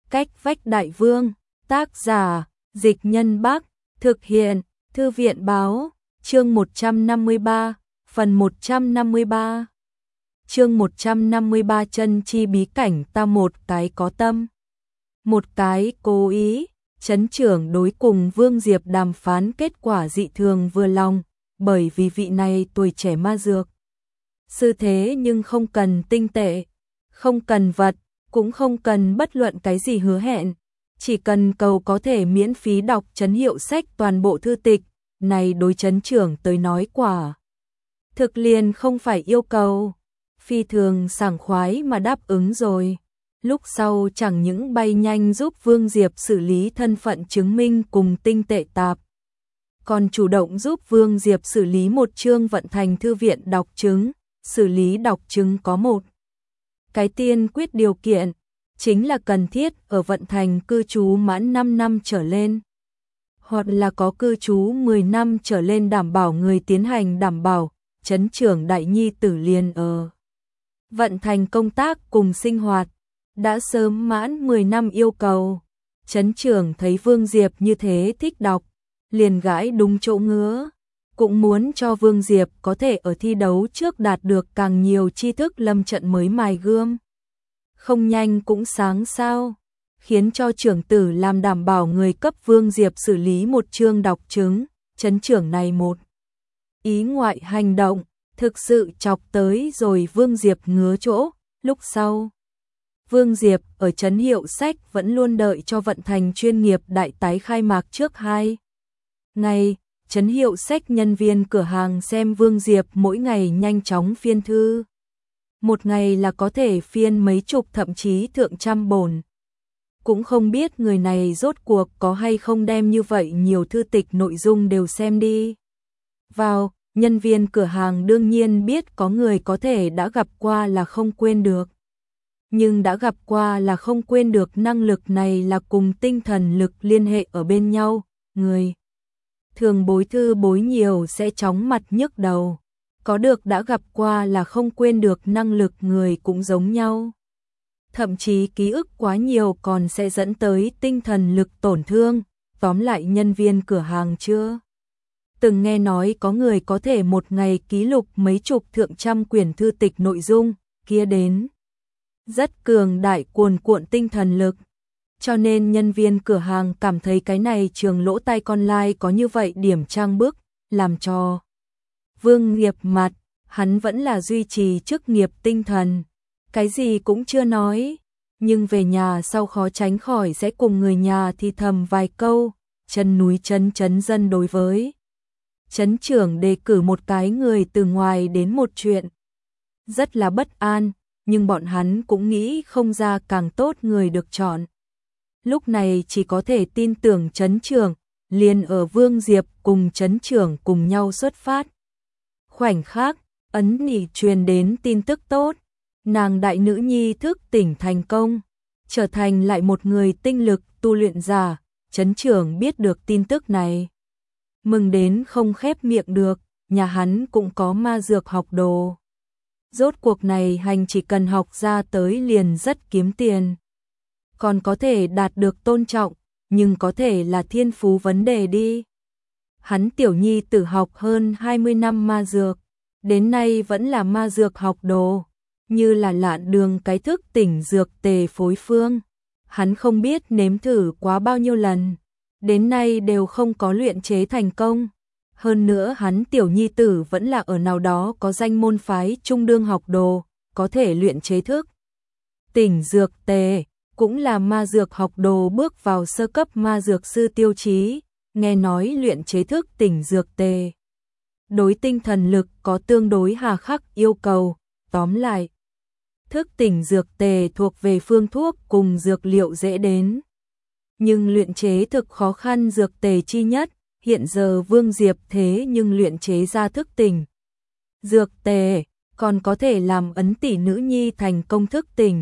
Cách vách đại vương, tác giả, Dịch Nhân Bắc, thực hiện, Thư viện báo, chương 153, phần 153. Chương 153 chân chi bí cảnh ta một cái có tâm, một cái cố ý. Trấn trưởng đối cùng Vương Diệp đàm phán kết quả dị thường vừa lòng, bởi vì vị này tuổi trẻ ma dược sư thế nhưng không cần tinh tệ, không cần vật, cũng không cần bất luận cái gì hứa hẹn, chỉ cần cầu có thể miễn phí đọc trấn hiệu sách toàn bộ thư tịch, này đối trấn trưởng tới nói quả thực liền không phải yêu cầu, phi thường sảng khoái mà đáp ứng rồi. Lúc sau chẳng những bay nhanh giúp Vương Diệp xử lý thân phận chứng minh cùng tinh tệ tạp, còn chủ động giúp Vương Diệp xử lý một chương vận thành thư viện đọc chứng. Xử lý đọc chứng có một cái tiên quyết điều kiện, chính là cần thiết ở vận thành cư trú mãn 5 năm trở lên, hoặc là có cư trú 10 năm trở lên đảm bảo người tiến hành đảm bảo. Trấn trưởng đại nhi tử liền ở vận thành công tác cùng sinh hoạt, đã sớm mãn 10 năm yêu cầu. Trấn trưởng thấy Vương Diệp như thế thích đọc, liền gãi đúng chỗ ngứa, cũng muốn cho Vương Diệp có thể ở thi đấu trước đạt được càng nhiều tri thức lâm trận mới mài gươm. Không nhanh cũng sáng sao, khiến cho trưởng tử làm đảm bảo người cấp Vương Diệp xử lý một chương đọc chứng. Trấn trưởng này một ý ngoại hành động, thực sự chọc tới rồi Vương Diệp ngứa chỗ. Lúc sau, Vương Diệp ở trấn hiệu sách vẫn luôn đợi cho vận thành chuyên nghiệp đại tái khai mạc trước 2 ngày. Trấn hiệu sách nhân viên cửa hàng xem Vương Diệp mỗi ngày nhanh chóng phiên thư. Một ngày là có thể phiên mấy chục thậm chí thượng trăm bổn. Cũng không biết người này rốt cuộc có hay không đem như vậy nhiều thư tịch nội dung đều xem đi vào. Nhân viên cửa hàng đương nhiên biết có người có thể đã gặp qua là không quên được. Nhưng đã gặp qua là không quên được năng lực này là cùng tinh thần lực liên hệ ở bên nhau. Người thường bối thư bối nhiều sẽ chóng mặt nhức đầu. Có được đã gặp qua là không quên được năng lực người cũng giống nhau. Thậm chí ký ức quá nhiều còn sẽ dẫn tới tinh thần lực tổn thương. Tóm lại nhân viên cửa hàng chưa từng nghe nói có người có thể một ngày ký lục mấy chục thượng trăm quyển thư tịch nội dung, kia đến rất cường đại cuồn cuộn tinh thần lực. Cho nên nhân viên cửa hàng cảm thấy cái này trường lỗ tai con lai có như vậy điểm trang bức, làm cho Vương Diệp mặt, hắn vẫn là duy trì chức nghiệp tinh thần, cái gì cũng chưa nói, nhưng về nhà sau khó tránh khỏi sẽ cùng người nhà thì thầm vài câu. Chân núi trấn dân đối với trấn trưởng đề cử một cái người từ ngoài đến một chuyện rất là bất an, nhưng bọn hắn cũng nghĩ không ra càng tốt người được chọn. Lúc này chỉ có thể tin tưởng trấn trưởng, liền ở Vương Diệp cùng trấn trưởng cùng nhau xuất phát. Khoảnh khắc, ấn nỉ truyền đến tin tức tốt, nàng đại nữ nhi thức tỉnh thành công, trở thành lại một người tinh lực tu luyện giả. Trấn trưởng biết được tin tức này, mừng đến không khép miệng được, nhà hắn cũng có ma dược học đồ. Rốt cuộc này hành chỉ cần học ra tới liền rất kiếm tiền. Còn có thể đạt được tôn trọng, nhưng có thể là thiên phú vấn đề đi. Hắn tiểu nhi tử học hơn 20 năm ma dược, đến nay vẫn là ma dược học đồ, như là lạn đường cái thức tỉnh dược tề phối phương. Hắn không biết nếm thử quá bao nhiêu lần, đến nay đều không có luyện chế thành công. Hơn nữa hắn tiểu nhi tử vẫn là ở nào đó có danh môn phái trung đương học đồ, có thể luyện chế thức tỉnh dược tề, cũng là ma dược học đồ bước vào sơ cấp ma dược sư tiêu chí. Nghe nói luyện chế thức tỉnh dược tề đối tinh thần lực có tương đối hà khắc yêu cầu. Tóm lại, thức tỉnh dược tề thuộc về phương thuốc cùng dược liệu dễ đến, nhưng luyện chế thực khó khăn dược tề chi nhất. Hiện giờ Vương Diệp thế nhưng luyện chế ra thức tỉnh dược tề, còn có thể làm ấn tỷ nữ nhi thành công thức tỉnh.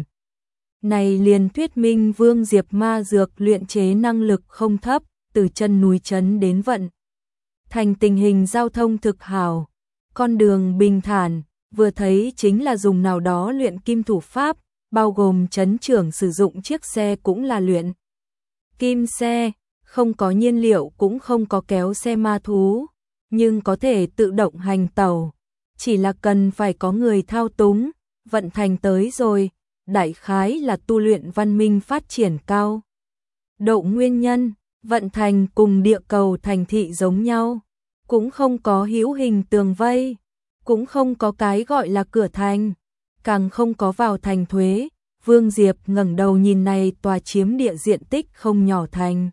Này liền thuyết minh Vương Diệp ma dược luyện chế năng lực không thấp. Từ chân núi trấn đến vận thành tình hình giao thông thực hảo, con đường bình thản, vừa thấy chính là dùng nào đó luyện kim thủ pháp, bao gồm trấn trưởng sử dụng chiếc xe cũng là luyện kim xe, không có nhiên liệu cũng không có kéo xe ma thú, nhưng có thể tự động hành tàu, chỉ là cần phải có người thao túng, vận thành tới rồi, đại khái là tu luyện văn minh phát triển cao. Độ nguyên nhân, vận thành cùng địa cầu thành thị giống nhau, cũng không có hữu hình tường vây, cũng không có cái gọi là cửa thành, càng không có vào thành thuế. Vương Diệp ngẩng đầu nhìn này tòa chiếm địa diện tích không nhỏ thành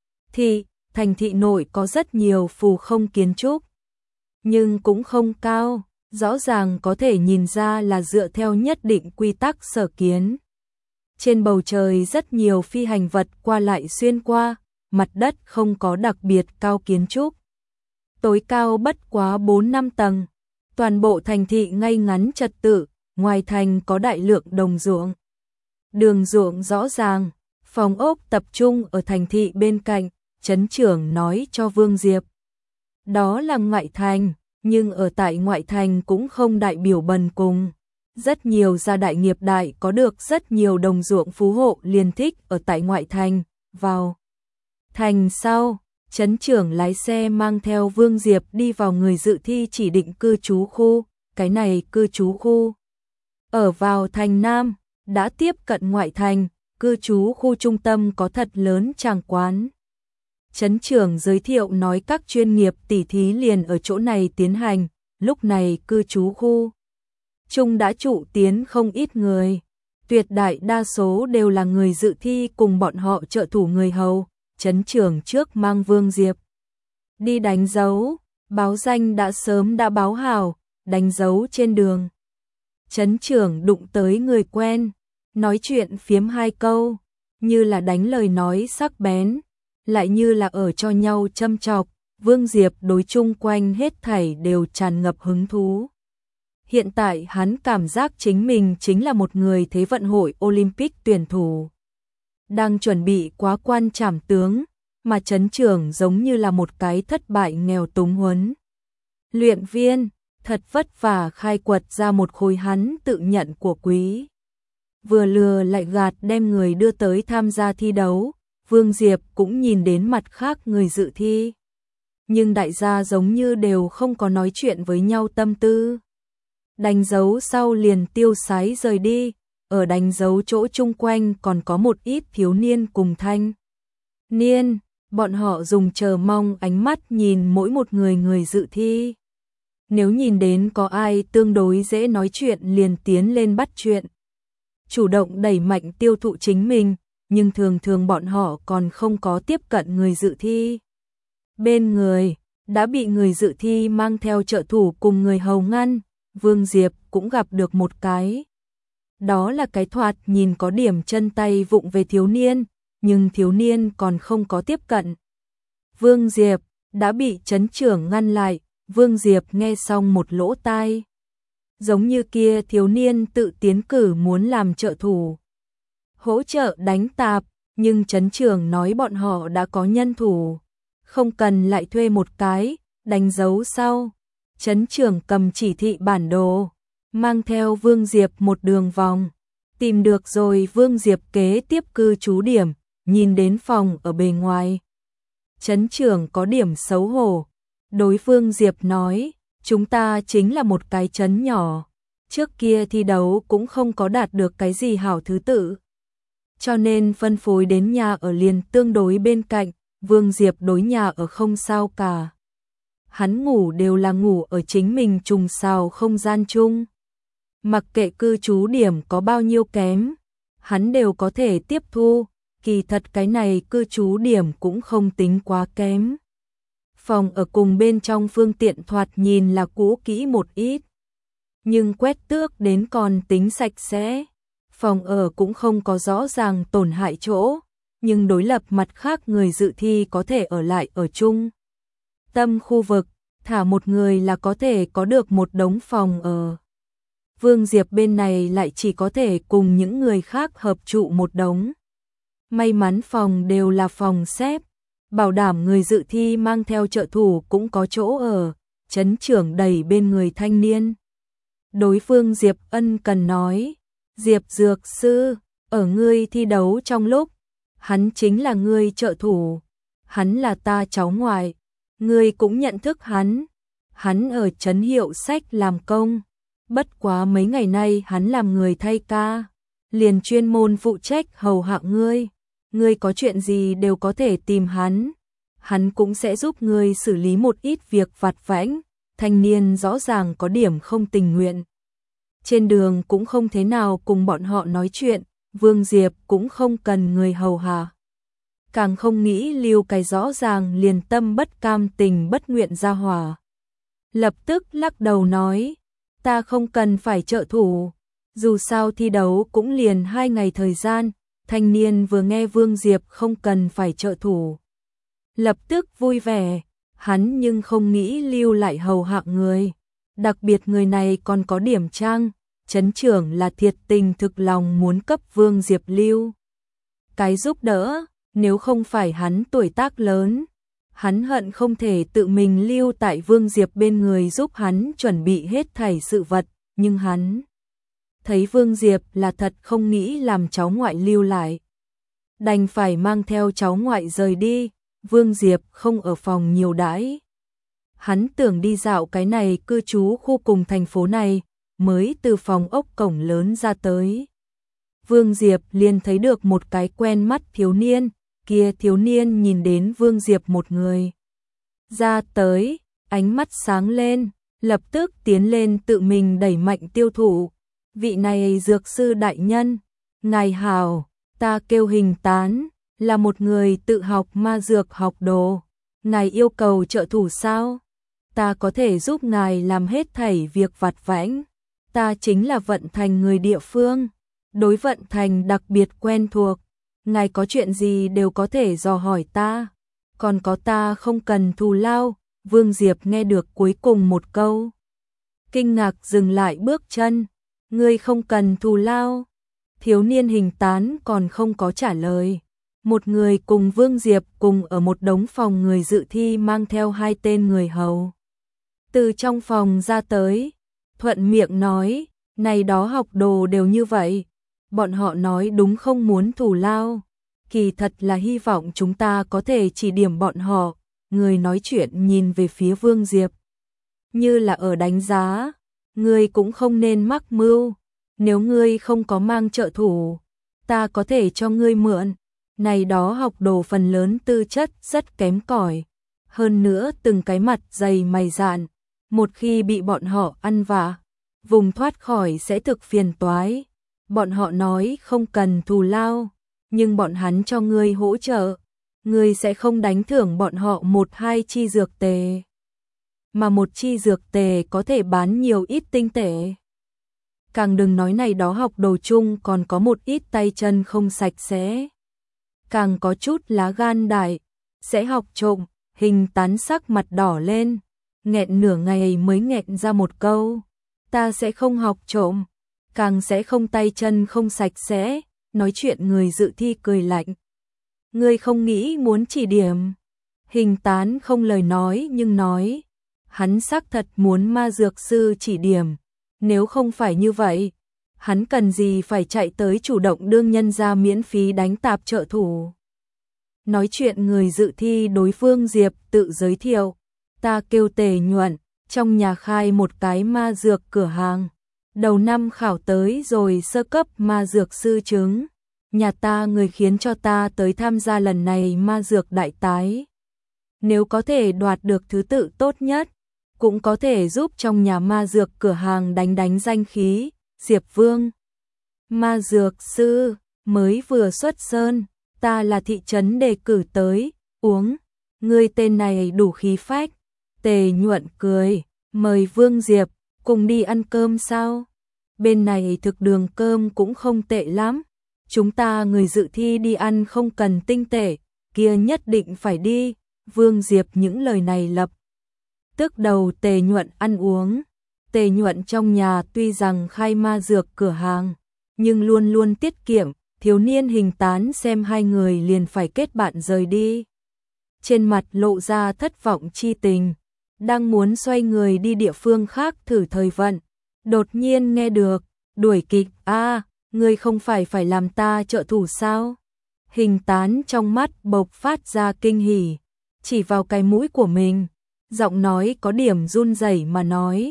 thị nội có rất nhiều phù không kiến trúc, nhưng cũng không cao, rõ ràng có thể nhìn ra là dựa theo nhất định quy tắc sở kiến. Trên bầu trời rất nhiều phi hành vật qua lại xuyên qua, mặt đất không có đặc biệt cao kiến trúc. Tối cao bất quá 4-5 tầng, toàn bộ thành thị ngay ngắn trật tự, ngoài thành có đại lượng đồng ruộng. Đường ruộng rõ ràng, phòng ốc tập trung ở thành thị bên cạnh, trấn trưởng nói cho Vương Diệp. Đó là ngoại thành, nhưng ở tại ngoại thành cũng không đại biểu bần cùng. Rất nhiều gia đại nghiệp đại có được rất nhiều đồng ruộng phú hộ liền thích ở tại ngoại thành, vào thành sau, trấn trưởng lái xe mang theo Vương Diệp đi vào người dự thi chỉ định cư trú khu, cái này cư trú khu ở vào thành Nam, đã tiếp cận ngoại thành, cư trú khu trung tâm có thật lớn tràng quán. Trấn trưởng giới thiệu nói các chuyên nghiệp tỉ thí liền ở chỗ này tiến hành, lúc này cư trú khu chung đã trụ tiến không ít người, tuyệt đại đa số đều là người dự thi cùng bọn họ trợ thủ người hầu. Trấn trưởng trước mang Vương Diệp đi đánh dấu, báo danh đã sớm đã báo hảo, đánh dấu trên đường. Trấn trưởng đụng tới người quen, nói chuyện phiếm hai câu, như là đánh lời nói sắc bén, lại như là ở cho nhau châm chọc. Vương Diệp đối chung quanh hết thảy đều tràn ngập hứng thú. Hiện tại hắn cảm giác chính mình chính là một người Thế vận hội Olympic tuyển thủ, đang chuẩn bị quá quan trảm tướng, mà trấn trưởng giống như là một cái thất bại nghèo túng huấn luyện viên, thật vất vả khai quật ra một khối hắn tự nhận của quý. Vừa lừa lại gạt đem người đưa tới tham gia thi đấu, Vương Diệp cũng nhìn đến mặt khác người dự thi. Nhưng đại gia giống như đều không có nói chuyện với nhau tâm tư. Đánh dấu sau liền tiêu sái rời đi, ở đánh dấu chỗ chung quanh còn có một ít thiếu niên cùng thanh niên, bọn họ dùng chờ mong ánh mắt nhìn mỗi một người dự thi. Nếu nhìn đến có ai tương đối dễ nói chuyện liền tiến lên bắt chuyện, chủ động đẩy mạnh tiêu thụ chính mình, nhưng thường thường bọn họ còn không có tiếp cận người dự thi. Bên người, đã bị người dự thi mang theo trợ thủ cùng người hầu ngăn, Vương Diệp cũng gặp được một cái. Đó là cái thoạt nhìn có điểm chân tay vụng về thiếu niên, nhưng thiếu niên còn không có tiếp cận. Vương Diệp đã bị trấn trưởng ngăn lại, Vương Diệp nghe xong một lỗ tai. Giống như kia thiếu niên tự tiến cử muốn làm trợ thủ, hỗ trợ đánh tạp, nhưng trấn trưởng nói bọn họ đã có nhân thủ, không cần lại thuê một cái. Đánh dấu sau, trấn trưởng cầm chỉ thị bản đồ, mang theo Vương Diệp một đường vòng, tìm được rồi Vương Diệp kế tiếp cư trú điểm, nhìn đến phòng ở bề ngoài. Trấn trưởng có điểm xấu hổ, đối Vương Diệp nói, chúng ta chính là một cái trấn nhỏ, trước kia thi đấu cũng không có đạt được cái gì hảo thứ tự, cho nên phân phối đến nhà ở liền tương đối bên cạnh. Vương Diệp đối nhà ở không sao cả, hắn ngủ đều là ngủ ở chính mình trùng sào không gian chung. Mặc kệ cư trú điểm có bao nhiêu kém, hắn đều có thể tiếp thu, kỳ thật cái này cư trú điểm cũng không tính quá kém. Phòng ở cùng bên trong phương tiện thoạt nhìn là cũ kỹ một ít, nhưng quét tước đến còn tính sạch sẽ. Phòng ở cũng không có rõ ràng tổn hại chỗ, nhưng đối lập mặt khác người dự thi có thể ở lại ở chung tâm khu vực, thả một người là có thể có được một đống phòng ở. Vương Diệp bên này lại chỉ có thể cùng những người khác hợp trụ một đống. May mắn phòng đều là phòng xếp, bảo đảm người dự thi mang theo trợ thủ cũng có chỗ ở. Trấn trưởng đẩy bên người thanh niên, đối phương Diệp ân cần nói, Diệp Dược Sư, ở ngươi thi đấu trong lúc, hắn chính là ngươi trợ thủ, hắn là ta cháu ngoại, ngươi cũng nhận thức hắn ở trấn Hiệu Sách làm công, bất quá mấy ngày nay hắn làm người thay ca, liền chuyên môn phụ trách hầu hạ ngươi có chuyện gì đều có thể tìm hắn cũng sẽ giúp ngươi xử lý một ít việc vặt vãnh. Thanh niên rõ ràng có điểm không tình nguyện. Trên đường cũng không thế nào cùng bọn họ nói chuyện, Vương Diệp cũng không cần người hầu hạ. Càng không nghĩ lưu cái rõ ràng liền tâm bất cam tình bất nguyện ra hỏa. Lập tức lắc đầu nói, ta không cần phải trợ thủ, dù sao thi đấu cũng liền 2 ngày thời gian. Thanh niên vừa nghe Vương Diệp không cần phải trợ thủ, lập tức vui vẻ, hắn nhưng không nghĩ lưu lại hầu hạ người. Đặc biệt người này còn có điểm trang, trấn trưởng là thiệt tình thực lòng muốn cấp Vương Diệp lưu cái giúp đỡ, nếu không phải hắn tuổi tác lớn, hắn hận không thể tự mình lưu tại Vương Diệp bên người giúp hắn chuẩn bị hết thảy sự vật, nhưng hắn thấy Vương Diệp là thật không nghĩ làm cháu ngoại lưu lại, đành phải mang theo cháu ngoại rời đi. Vương Diệp không ở phòng nhiều đãi, hắn tưởng đi dạo cái này cư trú khu cùng thành phố này, mới từ phòng ốc cổng lớn ra tới. Vương Diệp liền thấy được một cái quen mắt thiếu niên, kia thiếu niên nhìn đến Vương Diệp một người ra tới, ánh mắt sáng lên, lập tức tiến lên tự mình đẩy mạnh tiêu thụ. Vị này dược sư đại nhân, ngài hảo, ta kêu Hình Tán, là một người tự học ma dược học đồ, ngài yêu cầu trợ thủ sao? Ta có thể giúp ngài làm hết thảy việc vặt vãnh, ta chính là Vận Thành người địa phương, đối Vận Thành đặc biệt quen thuộc, ngài có chuyện gì đều có thể dò hỏi ta, còn có ta không cần thù lao. Vương Diệp nghe được cuối cùng một câu, kinh ngạc dừng lại bước chân, ngươi không cần thù lao. Thiếu niên Hình Tán còn không có trả lời. Một người cùng Vương Diệp cùng ở một đống phòng người dự thi mang theo 2 tên người hầu. Từ trong phòng ra tới, thuận miệng nói, này đó học đồ đều như vậy. Bọn họ nói đúng không muốn thù lao. Kỳ thật là hy vọng chúng ta có thể chỉ điểm bọn họ. Người nói chuyện nhìn về phía Vương Diệp, như là ở đánh giá, ngươi cũng không nên mắc mưu. Nếu ngươi không có mang trợ thủ, ta có thể cho ngươi mượn. Này đó học đồ phần lớn tư chất rất kém cỏi, hơn nữa từng cái mặt dày mày dạn, một khi bị bọn họ ăn vạ, vùng thoát khỏi sẽ thực phiền toái. Bọn họ nói không cần thù lao, nhưng bọn hắn cho ngươi hỗ trợ, ngươi sẽ không đánh thưởng bọn họ 1-2 chi dược tệ, mà 1 chi dược tệ có thể bán nhiều ít tinh tệ. Càng đừng nói này đó học đồ chung còn có một ít tay chân không sạch sẽ, càng có chút lá gan đại, sẽ học trộm. Hình Tán sắc mặt đỏ lên, nghẹn nửa ngày mới nghẹn ra một câu, ta sẽ không học trộm, càng sẽ không tay chân không sạch sẽ. Nói chuyện người dự thi cười lạnh, ngươi không nghĩ muốn chỉ điểm? Hình Tán không lời nói nhưng nói, hắn xác thật muốn ma dược sư chỉ điểm, nếu không phải như vậy, hắn cần gì phải chạy tới chủ động đương nhân ra miễn phí đánh tạp trợ thủ. Nói chuyện người dự thi đối Vương Diệp tự giới thiệu, ta kêu Tề Nhuận, trong nhà khai một cái ma dược cửa hàng, đầu năm khảo tới rồi sơ cấp ma dược sư chứng, nhà ta người khiến cho ta tới tham gia lần này ma dược đại tái. Nếu có thể đoạt được thứ tự tốt nhất, cũng có thể giúp trong nhà ma dược cửa hàng đánh danh khí. Diệp Vương, ma dược sư, mới vừa xuất sơn, ta là thị trấn đề cử tới, uống, ngươi tên này đủ khí phách. Tề Nhuận cười, mời Vương Diệp, cùng đi ăn cơm sao? Bên này thực đường cơm cũng không tệ lắm, chúng ta người dự thi đi ăn không cần tinh tệ, kia nhất định phải đi. Vương Diệp những lời này lập tức đầu Tề Nhuận ăn uống. Tề Nhuận trong nhà tuy rằng khai ma dược cửa hàng, nhưng luôn luôn tiết kiệm. Thiếu niên Hình Tán xem 2 người liền phải kết bạn rời đi, trên mặt lộ ra thất vọng chi tình, đang muốn xoay người đi địa phương khác thử thời vận, đột nhiên nghe được đuổi kịch a, ngươi không phải làm ta trợ thủ sao? Hình Tán trong mắt bộc phát ra kinh hỉ, chỉ vào cái mũi của mình, giọng nói có điểm run rẩy mà nói,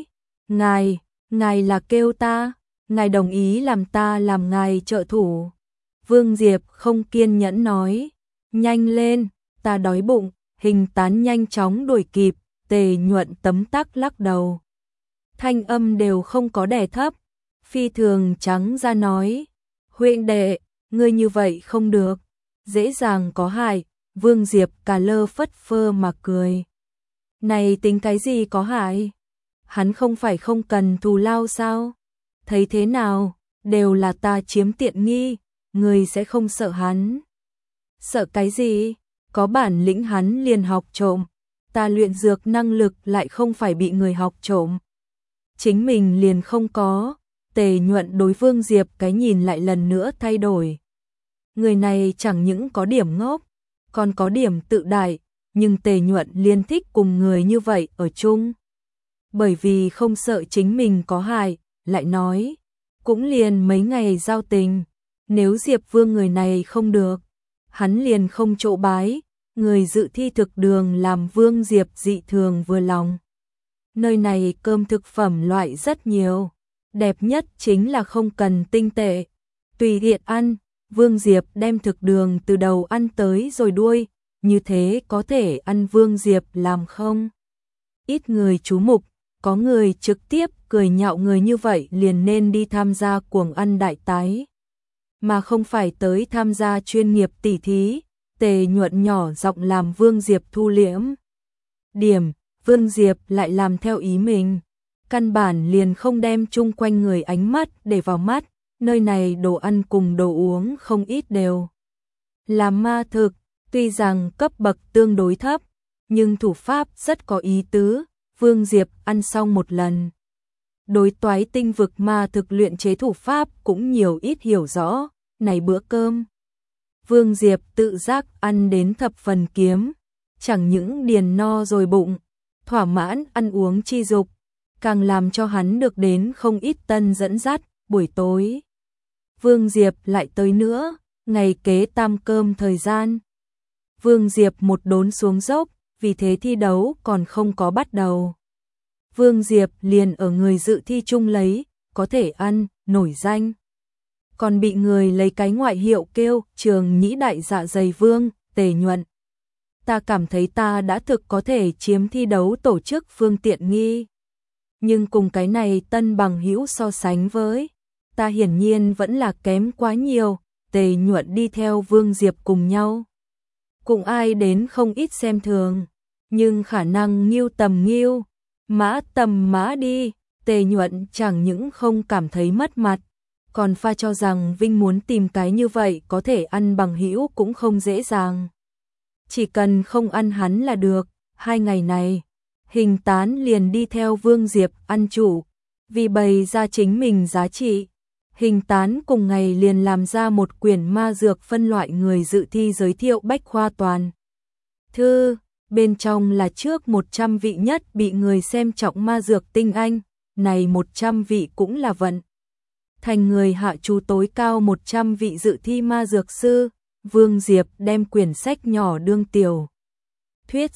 ngài là kêu ta, ngài đồng ý làm ta làm ngài trợ thủ. Vương Diệp không kiên nhẫn nói, nhanh lên, ta đói bụng. Hình Tán nhanh chóng đuổi kịp, Tề Nhuận tấm tắc lắc đầu. Thanh âm đều không có đè thấp, phi thường trắng ra nói, huynh đệ, ngươi như vậy không được, dễ dàng có hại. Vương Diệp cà lơ phất phơ mà cười. Này tính cái gì có hại? Hắn không phải không cần thù lao sao? Thấy thế nào, đều là ta chiếm tiện nghi, ngươi sẽ không sợ hắn. Sợ cái gì? Có bản lĩnh hắn liền học trộm, ta luyện dược năng lực lại không phải bị người học trộm. Chính mình liền không có. Tề Nhuận đối Vương Diệp cái nhìn lại lần nữa thay đổi. Người này chẳng những có điểm ngốc, còn có điểm tự đại, nhưng Tề Nhuận liền thích cùng người như vậy ở chung. Bởi vì không sợ chính mình có hại, lại nói, cũng liền mấy ngày giao tình, nếu Diệp Vương người này không được, hắn liền không chỗ bái. Người dự thi thực đường làm Vương Diệp dị thường vừa lòng. Nơi này cơm thực phẩm loại rất nhiều, đẹp nhất chính là không cần tinh tệ, tùy tiện ăn. Vương Diệp đem thực đường từ đầu ăn tới rồi đuôi, như thế có thể ăn Vương Diệp làm không? Ít người chú mục, có người trực tiếp cười nhạo người như vậy liền nên đi tham gia cuồng ăn đại tái, mà không phải tới tham gia chuyên nghiệp tỉ thí. Tề Nhuận nhỏ giọng làm Vương Diệp thu liễm điểm, Vương Diệp lại làm theo ý mình, căn bản liền không đem chung quanh người ánh mắt để vào mắt. Nơi này đồ ăn cùng đồ uống không ít đều là ma thực, tuy rằng cấp bậc tương đối thấp, nhưng thủ pháp rất có ý tứ. Vương Diệp ăn xong một lần, đối toái tinh vực ma thực luyện chế thủ pháp cũng nhiều ít hiểu rõ. Này bữa cơm, Vương Diệp tự giác ăn đến thập phần kiếm, chẳng những điền no rồi bụng, thỏa mãn ăn uống chi dục, càng làm cho hắn được đến không ít tân dẫn dắt. Buổi tối, Vương Diệp lại tới nữa, ngày kế tam cơm thời gian. Vương Diệp một đốn xuống dốc, vì thế thi đấu còn không có bắt đầu. Vương Diệp liền ở người dự thi chung lấy, có thể ăn, nổi danh. Còn bị người lấy cái ngoại hiệu kêu Trường Nhĩ Đại Dạ Dày Vương. Tề Nhuận, ta cảm thấy ta đã thực có thể chiếm thi đấu tổ chức phương tiện nghi, nhưng cùng cái này tân bằng hữu so sánh với, ta hiển nhiên vẫn là kém quá nhiều. Tề Nhuận đi theo Vương Diệp cùng nhau, cùng ai đến không ít xem thường, nhưng khả năng nghiêu tầm nghiêu, mã tầm mã đi. Tề Nhuận chẳng những không cảm thấy mất mặt, còn pha cho rằng Vinh muốn tìm cái như vậy có thể ăn bằng hữu cũng không dễ dàng. Chỉ cần không ăn hắn là được. 2 ngày này, Hình Tán liền đi theo Vương Diệp ăn chủ, vì bày ra chính mình giá trị. Hình Tán cùng ngày liền làm ra một quyển ma dược phân loại người dự thi giới thiệu bách khoa toàn thư, bên trong là trước 100 vị nhất bị người xem trọng ma dược tinh anh, này 100 vị cũng là vận thành người hạ chú tối cao 100 vị dự thi ma dược sư. Vương Diệp đem quyển sách nhỏ đương tiểu thuyết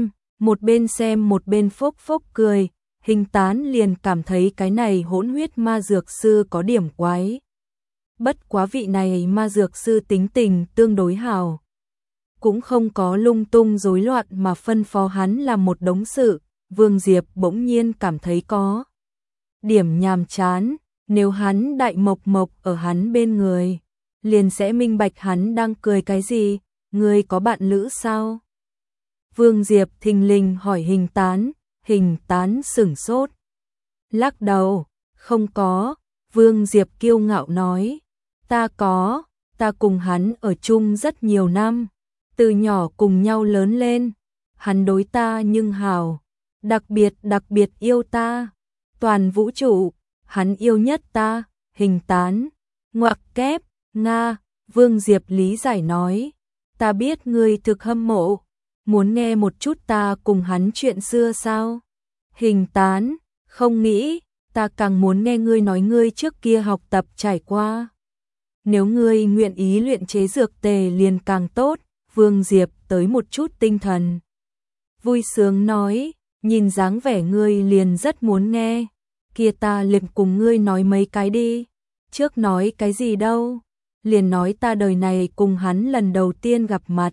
xem một bên phốc phốc cười. Hình Tán liền cảm thấy cái này hỗn huyết ma dược sư có điểm quái. Bất quá vị này ma dược sư tính tình tương đối hào, cũng không có lung tung rối loạn mà phân phó hắn làm một đống sự. Vương Diệp bỗng nhiên cảm thấy có điểm nhàm chán, nếu hắn đại mộc mộc ở hắn bên người, liền sẽ minh bạch hắn đang cười cái gì. Ngươi có bạn lữ sao? Vương Diệp thình lình hỏi Hình Tán. Hình Tán sửng sốt, lắc đầu, không có. Vương Diệp kiêu ngạo nói, ta có, ta cùng hắn ở chung rất nhiều năm, từ nhỏ cùng nhau lớn lên, hắn đối ta nhưng hào, đặc biệt yêu ta, toàn vũ trụ, hắn yêu nhất ta. Hình Tán, ngoặc kép, Nga. Vương Diệp lý giải nói, ta biết ngươi thực hâm mộ, muốn nghe một chút ta cùng hắn chuyện xưa sao? Hình Tán, không nghĩ, ta càng muốn nghe ngươi nói ngươi trước kia học tập trải qua. Nếu ngươi nguyện ý luyện chế dược tề liền càng tốt, Vương Diệp tới một chút tinh thần. Vui sướng nói, nhìn dáng vẻ ngươi liền rất muốn nghe, kia ta liền cùng ngươi nói mấy cái đi. Trước nói cái gì đâu, liền nói ta đời này cùng hắn lần đầu tiên gặp mặt.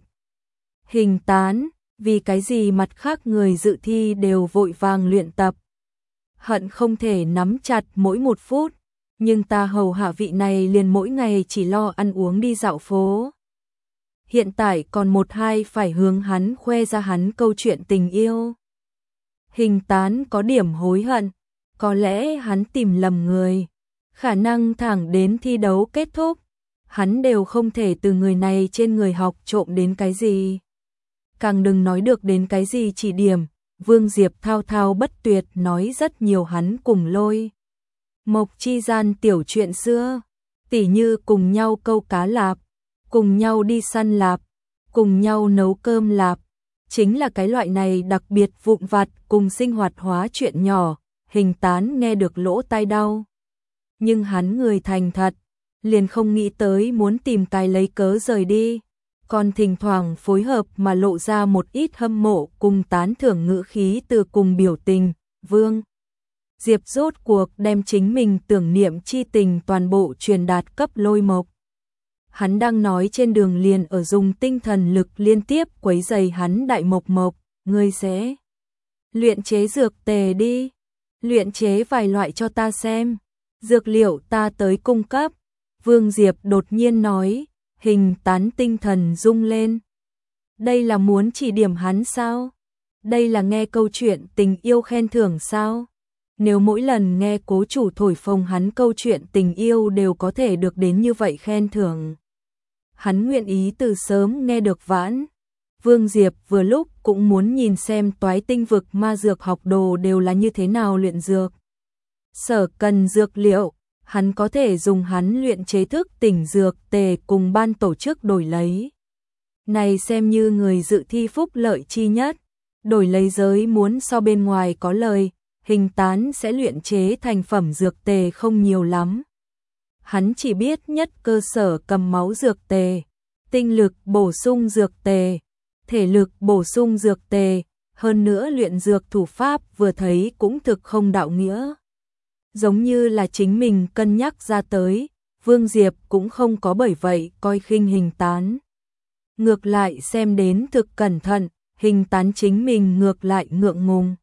Hình Tán, vì cái gì mặt khác người dự thi đều vội vàng luyện tập. Hận không thể nắm chặt mỗi một phút, nhưng ta hầu hạ vị này liền mỗi ngày chỉ lo ăn uống đi dạo phố. Hiện tại còn một hai phải hướng hắn khoe ra hắn câu chuyện tình yêu. Hình Tán có điểm hối hận, có lẽ hắn tìm lầm người, khả năng thẳng đến thi đấu kết thúc, hắn đều không thể từ người này trên người học trộm đến cái gì. Càng đừng nói được đến cái gì chỉ điểm, Vương Diệp thao thao bất tuyệt nói rất nhiều hắn cùng Lôi Mộc chi gian tiểu chuyện xưa, tỉ như cùng nhau câu cá lạp, cùng nhau đi săn lạp, cùng nhau nấu cơm lạp, chính là cái loại này đặc biệt vụn vặt cùng sinh hoạt hóa chuyện nhỏ, Hình Tán nghe được lỗ tai đau. Nhưng hắn người thành thật, liền không nghĩ tới muốn tìm cái lấy cớ rời đi, còn thỉnh thoảng phối hợp mà lộ ra một ít hâm mộ cùng tán thưởng ngữ khí từ cùng biểu tình. Vương Diệp rốt cuộc đem chính mình tưởng niệm chi tình toàn bộ truyền đạt cấp Lôi Mộc. Hắn đang nói trên đường liền ở dùng tinh thần lực liên tiếp quấy rầy hắn. Đại Mộc Mộc, ngươi sẽ luyện chế dược tề đi, luyện chế vài loại cho ta xem, dược liệu ta tới cung cấp. Vương Diệp đột nhiên nói. Hình Tán tinh thần rung lên. Đây là muốn chỉ điểm hắn sao? Đây là nghe câu chuyện tình yêu khen thưởng sao? Nếu mỗi lần nghe cố chủ thổi phồng hắn câu chuyện tình yêu đều có thể được đến như vậy khen thưởng, hắn nguyện ý từ sớm nghe được vãn. Vương Diệp vừa lúc cũng muốn nhìn xem Toái Tinh vực ma dược học đồ đều là như thế nào luyện dược. Sở cần dược liệu, hắn có thể dùng hắn luyện chế thức tỉnh dược tề cùng ban tổ chức đổi lấy. Này xem như người dự thi phúc lợi chi nhất, đổi lấy giới muốn so bên ngoài có lời, Hình Tán sẽ luyện chế thành phẩm dược tề không nhiều lắm. Hắn chỉ biết nhất cơ sở cầm máu dược tề, tinh lực bổ sung dược tề, thể lực bổ sung dược tề, hơn nữa luyện dược thủ pháp vừa thấy cũng thực không đạo nghĩa. Giống như là chính mình cân nhắc ra tới, Vương Diệp cũng không có bởi vậy coi khinh Hình Tán. Ngược lại xem đến thực cẩn thận, Hình Tán chính mình ngược lại ngượng ngùng.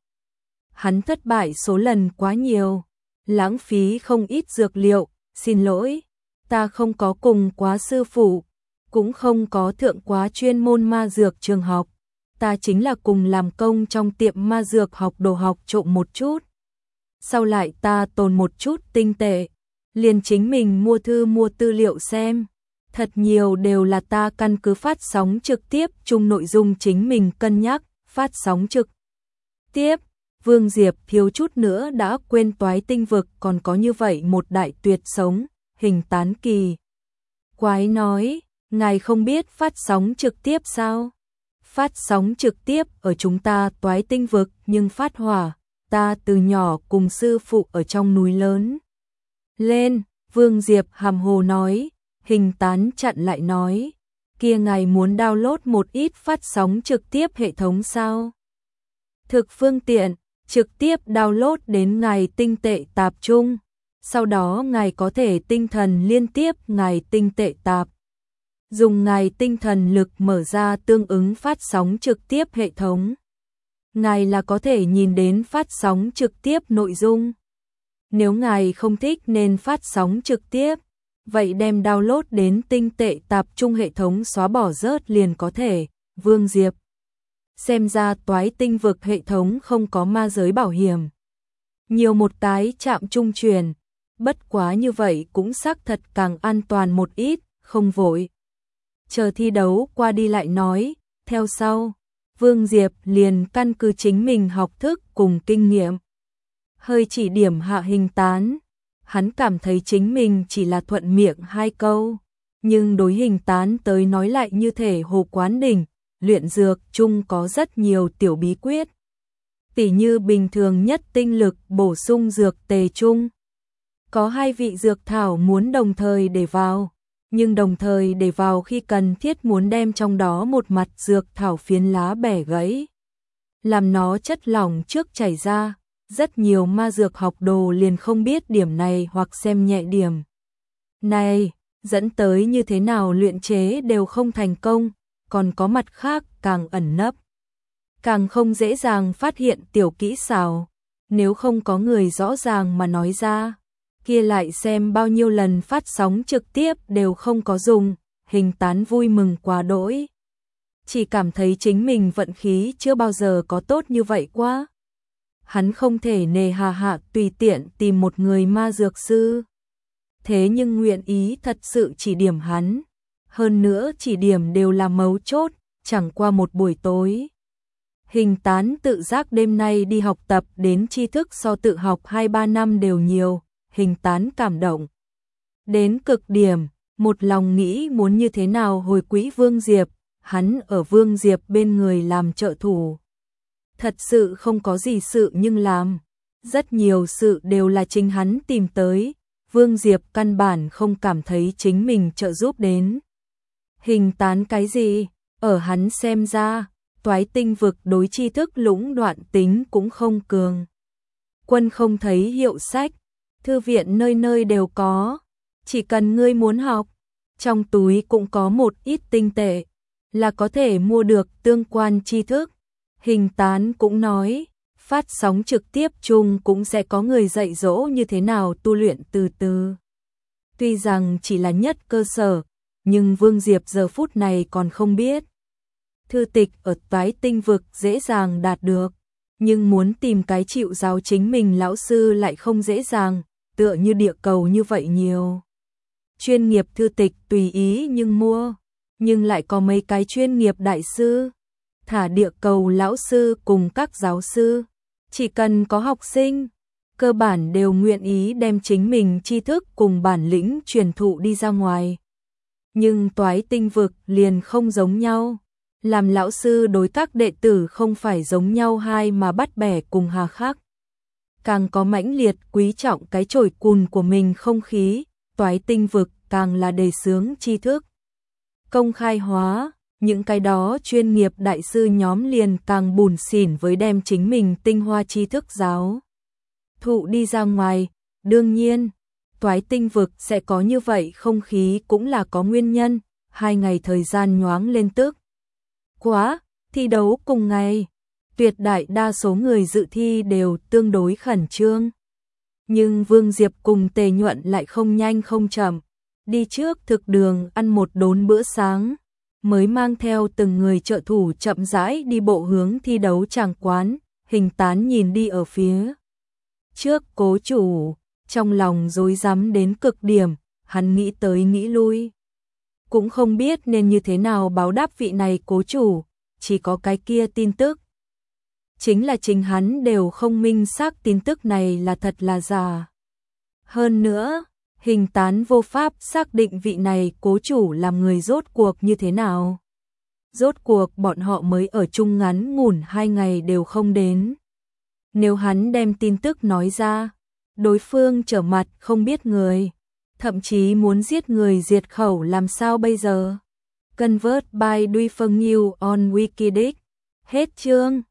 Hắn thất bại số lần quá nhiều, lãng phí không ít dược liệu, xin lỗi, ta không có cùng quá sư phụ, cũng không có thượng quá chuyên môn ma dược trường học, ta chính là cùng làm công trong tiệm ma dược học đồ học trộm một chút. Sau lại ta tồn một chút tinh tệ, liền chính mình mua thư mua tư liệu xem, thật nhiều đều là ta căn cứ phát sóng trực tiếp chung nội dung chính mình cân nhắc, phát sóng trực tiếp. Vương Diệp thiếu chút nữa đã quên Toái Tinh vực còn có như vậy một đại tuyệt sống. Hình Tán kỳ quái nói, ngài không biết phát sóng trực tiếp sao? Phát sóng trực tiếp ở chúng ta Toái Tinh vực nhưng phát hỏa, ta từ nhỏ cùng sư phụ ở trong núi lớn lên. Vương Diệp hàm hồ nói. Hình Tán chặn lại nói, kia ngài muốn download một ít phát sóng trực tiếp hệ thống sao? Thực phương tiện, trực tiếp download đến ngài tinh tệ tạp trung, sau đó ngài có thể tinh thần liên tiếp ngài tinh tệ tạp, dùng ngài tinh thần lực mở ra tương ứng phát sóng trực tiếp hệ thống. Ngài là có thể nhìn đến phát sóng trực tiếp nội dung. Nếu ngài không thích nên phát sóng trực tiếp, vậy đem download đến tinh tệ tạp trung hệ thống xóa bỏ rớt liền có thể. Vương Diệp, xem ra Toái Tinh vực hệ thống không có ma giới bảo hiểm, nhiều một cái trạm trung truyền, bất quá như vậy cũng xác thật càng an toàn một ít, không vội. Chờ thi đấu qua đi lại nói, theo sau, Vương Diệp liền căn cứ chính mình học thức cùng kinh nghiệm, hơi chỉ điểm hạ Hình Tán. Hắn cảm thấy chính mình chỉ là thuận miệng hai câu, nhưng đối Hình Tán tới nói lại như thể hồ quán đỉnh, luyện dược chung có rất nhiều tiểu bí quyết. Tỉ như bình thường nhất tinh lực bổ sung dược tề chung, có hai vị dược thảo muốn đồng thời để vào, nhưng đồng thời để vào khi cần thiết muốn đem trong đó một mặt dược thảo phiến lá bẻ gãy, làm nó chất lỏng trước chảy ra. Rất nhiều ma dược học đồ liền không biết điểm này hoặc xem nhẹ điểm này, dẫn tới như thế nào luyện chế đều không thành công, còn có mặt khác càng ẩn nấp, càng không dễ dàng phát hiện tiểu kỹ xảo, nếu không có người rõ ràng mà nói ra, kia lại xem bao nhiêu lần phát sóng trực tiếp đều không có dùng. Hình Tán vui mừng quá đỗi, chỉ cảm thấy chính mình vận khí chưa bao giờ có tốt như vậy quá. Hắn không thể nề hà hạ tùy tiện tìm một người ma dược sư, thế nhưng nguyện ý thật sự chỉ điểm hắn, hơn nữa chỉ điểm đều là mấu chốt, chẳng qua một buổi tối. Hình Tán tự giác đêm nay đi học tập đến tri thức so tự học 2-3 năm đều nhiều. Hình Tán cảm động đến cực điểm, một lòng nghĩ muốn như thế nào hồi quỹ Vương Diệp. Hắn ở Vương Diệp bên người làm trợ thủ, thật sự không có gì sự nhưng làm, rất nhiều sự đều là chính hắn tìm tới. Vương Diệp căn bản không cảm thấy chính mình trợ giúp đến Hình Tán cái gì. Ở hắn xem ra, Toái Tinh vực đối tri thức lũng đoạn tính cũng không cường. Quân không thấy hiệu sách, thư viện nơi nơi đều có, chỉ cần ngươi muốn học, trong túi cũng có một ít tinh tệ, là có thể mua được tương quan tri thức. Hình Tán cũng nói, phát sóng trực tiếp chung cũng sẽ có người dạy dỗ như thế nào tu luyện từ từ. Tuy rằng chỉ là nhất cơ sở, nhưng Vương Diệp giờ phút này còn không biết. Thư tịch ở Toái Tinh vực dễ dàng đạt được, nhưng muốn tìm cái chịu giáo chính mình lão sư lại không dễ dàng, tựa như địa cầu như vậy nhiều. Chuyên nghiệp thư tịch tùy ý nhưng mua, nhưng lại có mấy cái chuyên nghiệp đại sư. Thả địa cầu lão sư cùng các giáo sư, chỉ cần có học sinh, cơ bản đều nguyện ý đem chính mình tri thức cùng bản lĩnh truyền thụ đi ra ngoài. Nhưng Toái Tinh vực liền không giống nhau. Làm lão sư đối các đệ tử không phải giống nhau hai mà bắt bẻ cùng hà khắc. Càng có mãnh liệt quý trọng cái chổi cùn của mình không khí, Toái Tinh vực càng là đề xướng tri thức công khai hóa, những cái đó chuyên nghiệp đại sư nhóm liền càng bùn xỉn với đem chính mình tinh hoa tri thức giáo thụ đi ra ngoài. Đương nhiên, Toái Tinh vực sẽ có như vậy không khí cũng là có nguyên nhân. 2 ngày thời gian nhoáng lên tức quá, thi đấu cùng ngày, tuyệt đại đa số người dự thi đều tương đối khẩn trương. Nhưng Vương Diệp cùng Tề Nhuận lại không nhanh không chậm, đi trước thực đường ăn một đốn bữa sáng, mới mang theo từng người trợ thủ chậm rãi đi bộ hướng thi đấu tràng quán. Hình Tán nhìn đi ở phía trước Cố Chủ, trong lòng rối rắm đến cực điểm, hắn nghĩ tới nghĩ lui, cũng không biết nên như thế nào báo đáp vị này Cố Chủ, chỉ có cái kia tin tức. Chính là chính hắn đều không minh xác tin tức này là thật là giả. Hơn nữa, Hình Tán vô pháp xác định vị này Cố Chủ làm người rốt cuộc như thế nào. Rốt cuộc bọn họ mới ở chung ngắn ngủn 2 ngày đều không đến. Nếu hắn đem tin tức nói ra, đối phương trở mặt không biết người, thậm chí muốn giết người diệt khẩu làm sao bây giờ? Convert by Duy Phương New on Wikileaks. Hết chương.